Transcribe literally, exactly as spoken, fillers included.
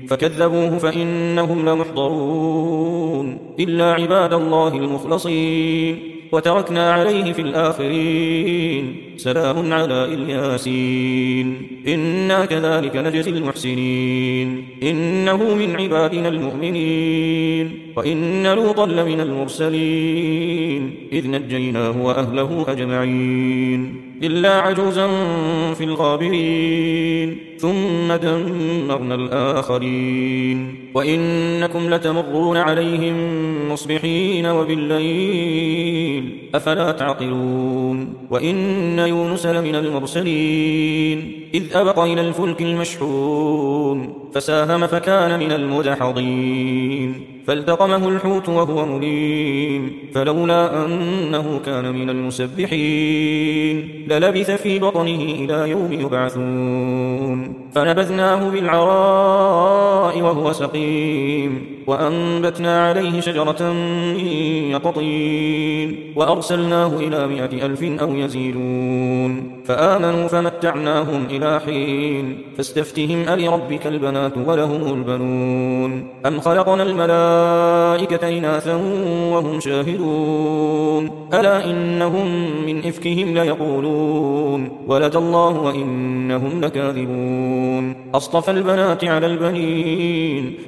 فكذبوه فإنهم لمحضرون إلا عباد الله المخلصين وتركنا عليه في الآخرين سلام على الياسين إنا كذلك نجزي المحسنين إنه من عبادنا المؤمنين وإن لوطا لمن المرسلين إذ نجيناه وأهله أجمعين إلا عجوزا في الغابرين ثم دمرنا الآخرين وإنكم لتمرون عليهم مصبحين وبالليل أفلا تعقلون وإن يونس لمن المرسلين إذ أبق إلى الفلك المشحون فساهم فكان من المدحضين فالتقمه الحوت وهو مليم فلولا أنه كان من المسبحين للبث في بطنه إلى يوم يبعثون فنبذناه بالعراء وهو سقيم وأنبتنا عليه شجرة من يقطين وأرسلناه إلى مائة ألف أو يزيدون فآمنوا فمتعناهم إلى حين فاستفتهم ألربك البنات ولهم البنون أم خلقنا الملائكة إناثا وهم شاهدون ألا إنهم من إفكهم ليقولون ولد الله وإنهم لكاذبون أصطفى البنات على البنين